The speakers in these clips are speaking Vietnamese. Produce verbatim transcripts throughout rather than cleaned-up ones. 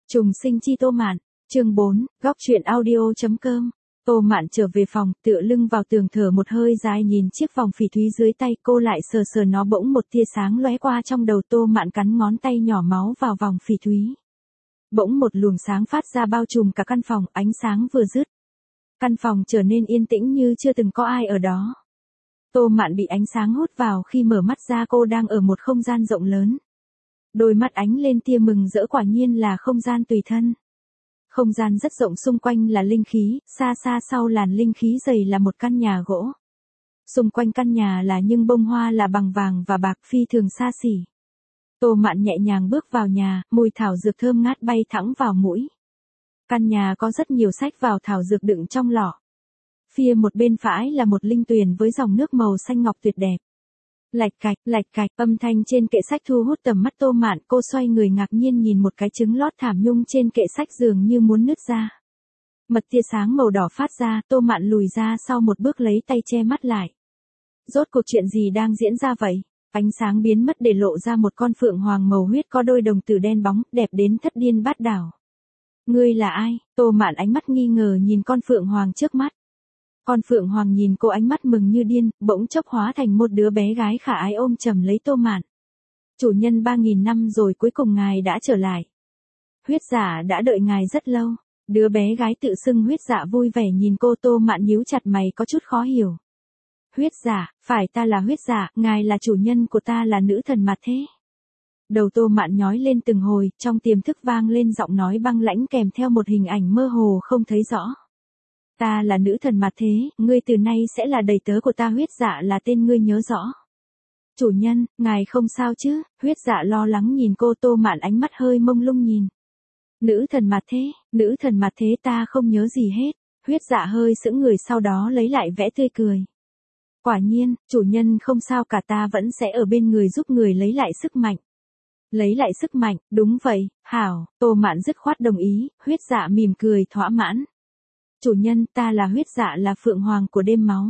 Trùng sinh chi Tô Mạn, chương bốn, góc truyện audio.com. Tô Mạn trở về phòng, tựa lưng vào tường thở một hơi dài nhìn chiếc vòng phỉ thúy dưới tay, cô lại sờ sờ nó, bỗng một tia sáng lóe qua trong đầu. Tô Mạn cắn ngón tay nhỏ máu vào vòng phỉ thúy. Bỗng một luồng sáng phát ra bao trùm cả căn phòng, ánh sáng vừa dứt. Căn phòng trở nên yên tĩnh như chưa từng có ai ở đó. Tô Mạn bị ánh sáng hút vào, khi mở mắt ra cô đang ở một không gian rộng lớn. Đôi mắt ánh lên tia mừng rỡ, quả nhiên là không gian tùy thân. Không gian rất rộng, xung quanh là linh khí, xa xa sau làn linh khí dày là một căn nhà gỗ. Xung quanh căn nhà là những bông hoa là bằng vàng và bạc, phi thường xa xỉ. Tô Mạn nhẹ nhàng bước vào nhà, mùi thảo dược thơm ngát bay thẳng vào mũi. Căn nhà có rất nhiều sách vào thảo dược đựng trong lọ. Phía một bên phải là một linh tuyền với dòng nước màu xanh ngọc tuyệt đẹp. Lạch cạch, lạch cạch, âm thanh trên kệ sách thu hút tầm mắt Tô Mạn, cô xoay người ngạc nhiên nhìn một cái trứng lót thảm nhung trên kệ sách dường như muốn nứt ra. Mật tia sáng màu đỏ phát ra, Tô Mạn lùi ra sau một bước, lấy tay che mắt lại. Rốt cuộc chuyện gì đang diễn ra vậy? Ánh sáng biến mất để lộ ra một con phượng hoàng màu huyết có đôi đồng tử đen bóng, đẹp đến thất điên bát đảo. Ngươi là ai? Tô Mạn ánh mắt nghi ngờ nhìn con phượng hoàng trước mắt. Con phượng hoàng nhìn cô, ánh mắt mừng như điên, bỗng chốc hóa thành một đứa bé gái khả ái ôm chầm lấy Tô Mạn. Chủ nhân, ba nghìn năm rồi cuối cùng ngài đã trở lại. Huyết Dạ đã đợi ngài rất lâu. Đứa bé gái tự xưng Huyết Dạ vui vẻ nhìn cô. Tô Mạn nhíu chặt mày, có chút khó hiểu. Huyết Dạ, phải, ta là Huyết Dạ, ngài là chủ nhân của ta, là nữ thần mà thế. Đầu Tô Mạn nhói lên từng hồi, trong tiềm thức vang lên giọng nói băng lãnh kèm theo một hình ảnh mơ hồ không thấy rõ. Ta là nữ thần mà thế, ngươi từ nay sẽ là đầy tớ của ta. Huyết Dạ là tên ngươi nhớ rõ. Chủ nhân, ngài không sao chứ? Huyết Dạ lo lắng nhìn cô. Tô Mạn ánh mắt hơi mông lung nhìn. Nữ thần mà thế, nữ thần mà thế, ta không nhớ gì hết. Huyết Dạ hơi sững người, sau đó lấy lại vẻ tươi cười. Quả nhiên, chủ nhân không sao cả, ta vẫn sẽ ở bên người giúp người lấy lại sức mạnh. Lấy lại sức mạnh, đúng vậy, hảo. Tô Mạn dứt khoát đồng ý. Huyết Dạ mỉm cười thỏa mãn. Chủ nhân, ta là Huyết Dạ, là phượng hoàng của đêm máu.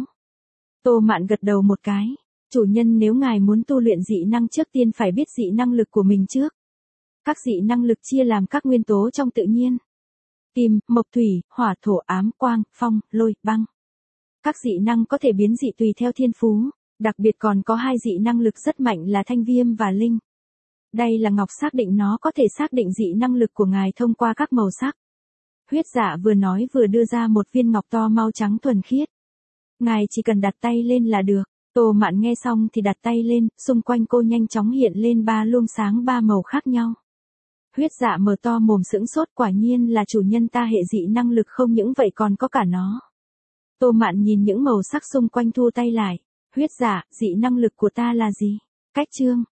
Tô Mạn gật đầu một cái. Chủ nhân, nếu ngài muốn tu luyện dị năng, trước tiên phải biết dị năng lực của mình trước. Các dị năng lực chia làm các nguyên tố trong tự nhiên. Kim, mộc, thủy, hỏa, thổ, ám, quang, phong, lôi, băng. Các dị năng có thể biến dị tùy theo thiên phú. Đặc biệt còn có hai dị năng lực rất mạnh là thanh viêm và linh. Đây là ngọc xác định, nó có thể xác định dị năng lực của ngài thông qua các màu sắc. Huyết Dạ vừa nói vừa đưa ra một viên ngọc to mau trắng thuần khiết. Ngài chỉ cần đặt tay lên là được. Tô Mạn nghe xong thì đặt tay lên, xung quanh cô nhanh chóng hiện lên ba luồng sáng ba màu khác nhau. Huyết Dạ mở to mồm sững sốt, quả nhiên là chủ nhân ta hệ dị năng lực, không những vậy còn có cả nó. Tô Mạn nhìn những màu sắc xung quanh thu tay lại. Huyết Dạ, dị năng lực của ta là gì? Cách chương.